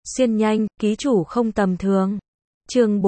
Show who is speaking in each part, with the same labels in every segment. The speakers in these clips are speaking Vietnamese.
Speaker 1: Xuyên nhanh, ký chủ không tầm thường. Chương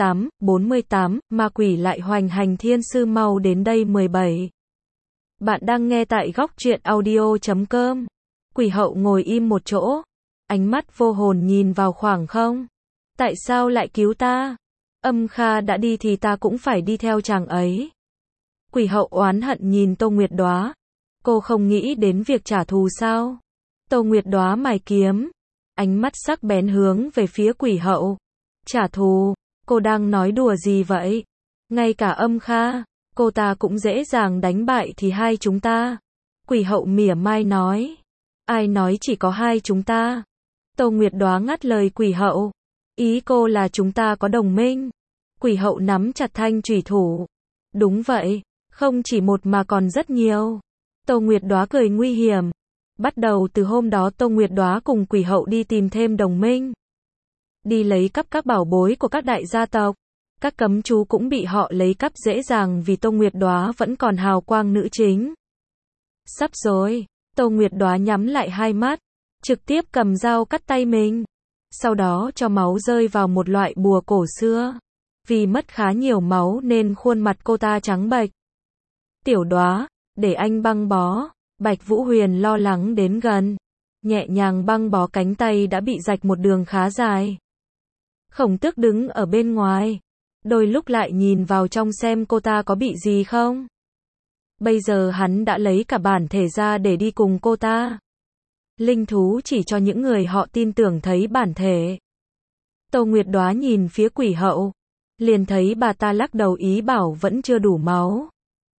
Speaker 1: 48, ma quỷ lại hoành hành thiên sư mau đến đây 17. Bạn đang nghe tại góc truyện audio.com. Quỷ hậu ngồi im một chỗ, ánh mắt vô hồn nhìn vào khoảng không. Tại sao lại cứu ta? Âm Kha đã đi thì ta cũng phải đi theo chàng ấy. Quỷ hậu oán hận nhìn Tô Nguyệt Đóa. Cô không nghĩ đến việc trả thù sao? Tô Nguyệt Đóa mài kiếm, ánh mắt sắc bén hướng về phía quỷ hậu. Trả thù? Cô đang nói đùa gì vậy? Ngay cả Âm Kha, cô ta cũng dễ dàng đánh bại thì hai chúng ta. Quỷ hậu mỉa mai nói. Ai nói chỉ có hai chúng ta? Tô Nguyệt Đóa ngắt lời quỷ hậu. Ý cô là chúng ta có đồng minh. Quỷ hậu nắm chặt thanh chủy thủ. Đúng vậy, không chỉ một mà còn rất nhiều. Tô Nguyệt Đóa cười nguy hiểm. Bắt đầu từ hôm đó Tô Nguyệt Đóa cùng quỷ hậu đi tìm thêm đồng minh. Đi lấy cắp các bảo bối của các đại gia tộc. Các cấm chú cũng bị họ lấy cắp dễ dàng vì Tô Nguyệt Đóa vẫn còn hào quang nữ chính. Sắp rồi, Tô Nguyệt Đóa nhắm lại hai mắt, trực tiếp cầm dao cắt tay mình. Sau đó cho máu rơi vào một loại bùa cổ xưa. Vì mất khá nhiều máu nên khuôn mặt cô ta trắng bệch. Tiểu Đóa, để anh băng bó. Bạch Vũ Huyền lo lắng đến gần, nhẹ nhàng băng bó cánh tay đã bị rạch một đường khá dài. Khổng Tước đứng ở bên ngoài, đôi lúc lại nhìn vào trong xem cô ta có bị gì không. Bây giờ hắn đã lấy cả bản thể ra để đi cùng cô ta. Linh thú chỉ cho những người họ tin tưởng thấy bản thể. Tô Nguyệt Đóa nhìn phía quỷ hậu, liền thấy bà ta lắc đầu ý bảo vẫn chưa đủ máu.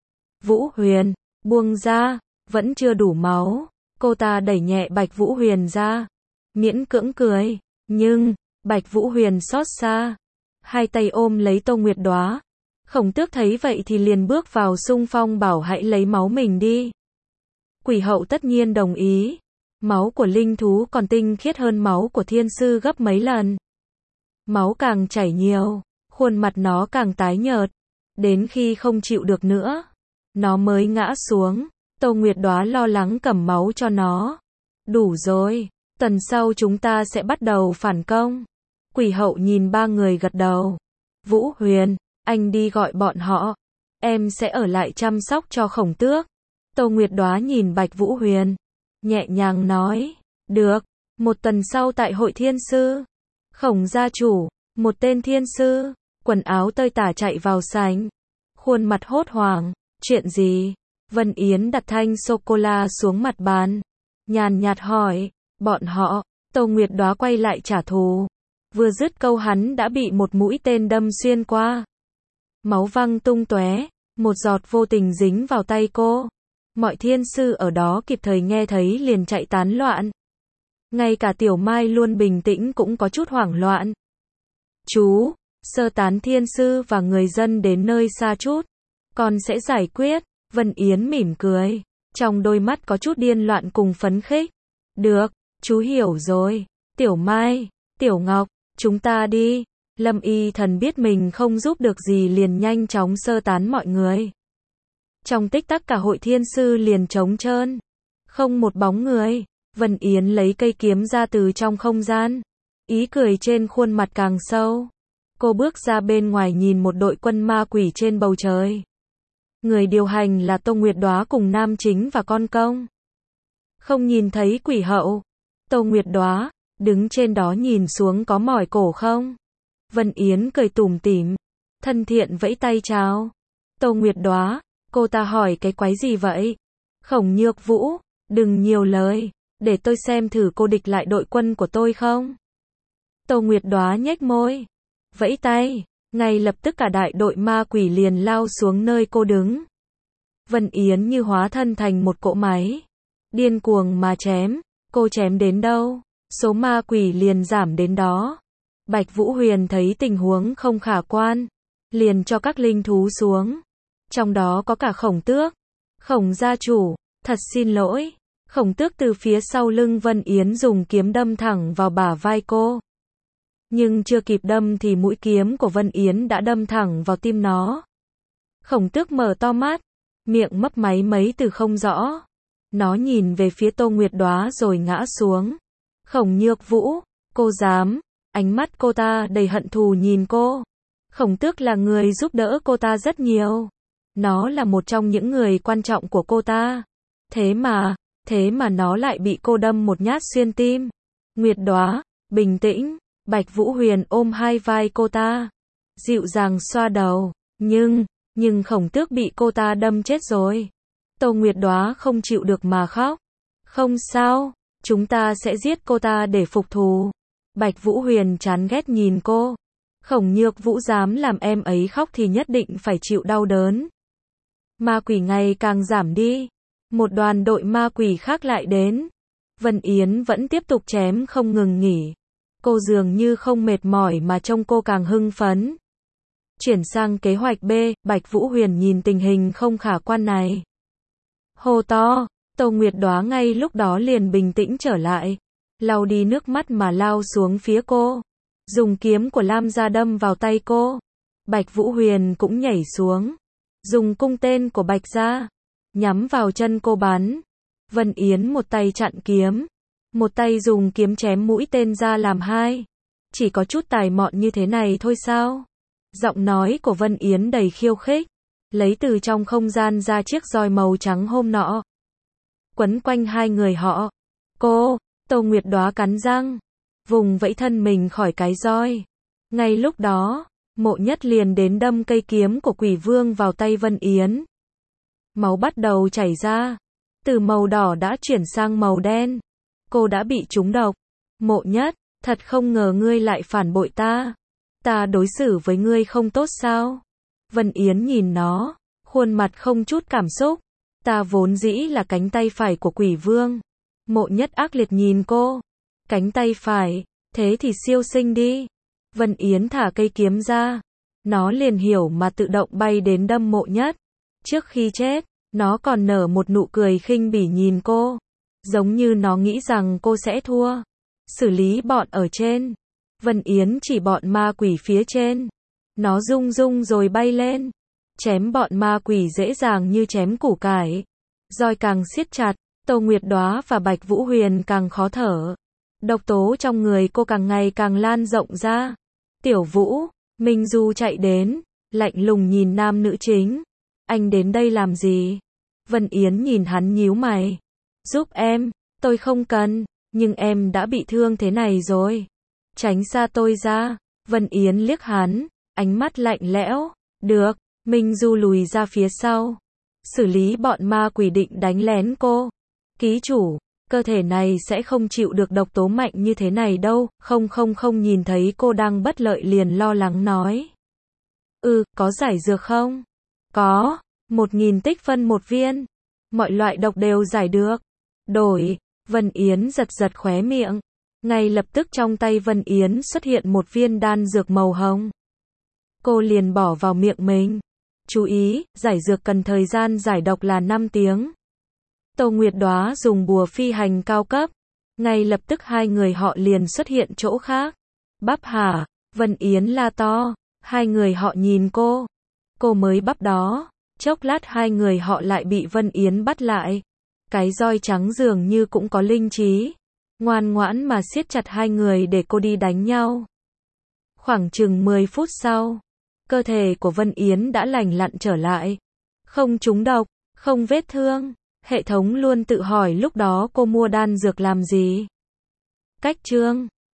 Speaker 1: Vũ Huyền, buông ra, vẫn chưa đủ máu. Cô ta đẩy nhẹ Bạch Vũ Huyền ra, miễn cưỡng cười, nhưng Bạch Vũ Huyền xót xa, hai tay ôm lấy Tô Nguyệt Đóa. Khổng Tước thấy vậy thì liền bước vào xung phong bảo hãy lấy máu mình đi. Quỷ hậu tất nhiên đồng ý. Máu của linh thú còn tinh khiết hơn máu của thiên sư gấp mấy lần. Máu càng chảy nhiều, khuôn mặt nó càng tái nhợt, đến khi không chịu được nữa, nó mới ngã xuống. Tô Nguyệt Đóa lo lắng cầm máu cho nó. Đủ rồi, tuần sau chúng ta sẽ bắt đầu phản công. Quỷ hậu nhìn ba người gật đầu. Vũ Huyền, anh đi gọi bọn họ. Em sẽ ở lại chăm sóc cho Khổng Tước. Tô Nguyệt Đóa nhìn Bạch Vũ Huyền, nhẹ nhàng nói. Được, một tuần sau tại hội thiên sư. Khổng gia chủ, một tên thiên sư, quần áo tơi tả chạy vào sảnh. Khuôn mặt hốt hoảng. Chuyện gì? Vân Yến đặt thanh sô-cô-la xuống mặt bàn, nhàn nhạt hỏi. Bọn họ. Tô Nguyệt Đóa quay lại trả thù. Vừa dứt câu hắn đã bị một mũi tên đâm xuyên qua. Máu văng tung tóe, một giọt vô tình dính vào tay cô. Mọi thiên sư ở đó kịp thời nghe thấy liền chạy tán loạn. Ngay cả Tiểu Mai luôn bình tĩnh cũng có chút hoảng loạn. Chú, sơ tán thiên sư và người dân đến nơi xa chút. Con sẽ giải quyết. Vân Yến mỉm cười, trong đôi mắt có chút điên loạn cùng phấn khích. Được, chú hiểu rồi. Tiểu Mai, Tiểu Ngọc, chúng ta đi. Lâm Y Thần biết mình không giúp được gì liền nhanh chóng sơ tán mọi người. Trong tích tắc cả hội thiên sư liền trống trơn, không một bóng người. Vân Yến lấy cây kiếm ra từ trong không gian, ý cười trên khuôn mặt càng sâu. Cô bước ra bên ngoài nhìn một đội quân ma quỷ trên bầu trời. Người điều hành là Tô Nguyệt Đóa cùng nam chính và con công. Không nhìn thấy quỷ hậu. Tô Nguyệt Đóa, đứng trên đó nhìn xuống có mỏi cổ không? Vân Yến cười tủm tỉm, thân thiện vẫy tay chào. Tô Nguyệt Đóa, cô ta hỏi cái quái gì vậy? Khổng Nhược Vũ, đừng nhiều lời, để tôi xem thử cô địch lại đội quân của tôi không? Tô Nguyệt Đóa nhếch môi, vẫy tay. Ngay lập tức cả đại đội ma quỷ liền lao xuống nơi cô đứng. Vân Yến như hóa thân thành một cỗ máy, điên cuồng mà chém. Cô chém đến đâu, số ma quỷ liền giảm đến đó. Bạch Vũ Huyền thấy tình huống không khả quan, liền cho các linh thú xuống. Trong đó có cả Khổng Tước. Khổng gia chủ, thật xin lỗi. Khổng Tước từ phía sau lưng Vân Yến dùng kiếm đâm thẳng vào bả vai cô. Nhưng chưa kịp đâm thì mũi kiếm của Vân Yến đã đâm thẳng vào tim nó. Khổng Tước mở to mắt, miệng mấp máy mấy từ không rõ. Nó nhìn về phía Tô Nguyệt Đóa rồi ngã xuống. Khổng Nhược Vũ, Cô dám. Ánh mắt cô ta đầy hận thù nhìn cô. Khổng Tước là người giúp đỡ cô ta rất nhiều. Nó là một trong những người quan trọng của cô ta. Thế mà nó lại bị cô đâm một nhát xuyên tim. Nguyệt Đóa, bình tĩnh. Bạch Vũ Huyền ôm hai vai cô ta, dịu dàng xoa đầu. Nhưng Khổng Tước bị cô ta đâm chết rồi. Tô Nguyệt Đóa không chịu được mà khóc. Không sao, chúng ta sẽ giết cô ta để phục thù. Bạch Vũ Huyền chán ghét nhìn cô. Khổng Nhược Vũ dám làm em ấy khóc thì nhất định phải chịu đau đớn. Ma quỷ ngày càng giảm đi. Một đoàn đội ma quỷ khác lại đến. Vân Yến vẫn tiếp tục chém không ngừng nghỉ. Cô dường như không mệt mỏi mà trông cô càng hưng phấn. Chuyển sang kế hoạch B, Bạch Vũ Huyền nhìn tình hình không khả quan này. Hô to, Tô Nguyệt Đóa ngay lúc đó liền bình tĩnh trở lại. Lau đi nước mắt mà lao xuống phía cô. Dùng kiếm của Lam Gia đâm vào tay cô. Bạch Vũ Huyền cũng nhảy xuống. Dùng cung tên của Bạch Gia. Nhắm vào chân cô bắn. Vân Yến một tay chặn kiếm. Một tay dùng kiếm chém mũi tên ra làm hai. Chỉ có chút tài mọn như thế này thôi sao? Giọng nói của Vân Yến đầy khiêu khích. Lấy từ trong không gian ra chiếc roi màu trắng hôm nọ. Quấn quanh hai người họ. Tô Nguyệt Đóa cắn răng. Vùng vẫy thân mình khỏi cái roi. Ngay lúc đó, Mộ Nhất liền đến đâm cây kiếm của Quỷ Vương vào tay Vân Yến. Máu bắt đầu chảy ra. Từ màu đỏ đã chuyển sang màu đen. Cô đã bị trúng độc. Mộ Nhất, thật không ngờ ngươi lại phản bội ta. Ta đối xử với ngươi không tốt sao? Vân Yến nhìn nó, khuôn mặt không chút cảm xúc. Ta vốn dĩ là cánh tay phải của Quỷ Vương. Mộ Nhất ác liệt nhìn cô. Cánh tay phải, thế thì siêu sinh đi. Vân Yến thả cây kiếm ra. Nó liền hiểu mà tự động bay đến đâm Mộ Nhất. Trước khi chết, nó còn nở một nụ cười khinh bỉ nhìn cô. Giống như nó nghĩ rằng cô sẽ thua. Xử lý bọn ở trên. Vân Yến chỉ bọn ma quỷ phía trên. Nó rung rung rồi bay lên. Chém bọn ma quỷ dễ dàng như chém củ cải. Roi càng siết chặt, Tô Nguyệt Đóa và Bạch Vũ Huyền càng khó thở. Độc tố trong người cô càng ngày càng lan rộng ra. Tiểu Vũ, Minh Du chạy đến, lạnh lùng nhìn nam nữ chính. Anh đến đây làm gì? Vân Yến nhìn hắn nhíu mày. Giúp em, tôi không cần, nhưng em đã bị thương thế này rồi. Tránh xa tôi ra. Vân Yến liếc hắn, ánh mắt lạnh lẽo. Được, Minh Du lùi ra phía sau. Xử lý bọn ma quỷ định đánh lén cô. Ký chủ, cơ thể này sẽ không chịu được độc tố mạnh như thế này đâu. Không nhìn thấy cô đang bất lợi liền lo lắng nói. Có giải dược không? Có, 1000 tích phân một viên. Mọi loại độc đều giải được. Đổi, Vân Yến giật khóe miệng. Ngay lập tức trong tay Vân Yến xuất hiện một viên đan dược màu hồng. Cô liền bỏ vào miệng mình. Chú ý, giải dược cần thời gian giải độc là 5 tiếng. Tô Nguyệt Đóa dùng bùa phi hành cao cấp. Ngay lập tức hai người họ liền xuất hiện chỗ khác. Bắp hả? Vân Yến la to. Hai người họ nhìn cô. Cô mới bắp đó. Chốc lát hai người họ lại bị Vân Yến bắt lại. Cái roi trắng dường như cũng có linh trí. Ngoan ngoãn mà siết chặt hai người để cô đi đánh nhau. Khoảng chừng 10 phút sau, cơ thể của Vân Yến đã lành lặn trở lại. Không trúng độc, không vết thương. Hệ thống luôn tự hỏi lúc đó cô mua đan dược làm gì. Cách chương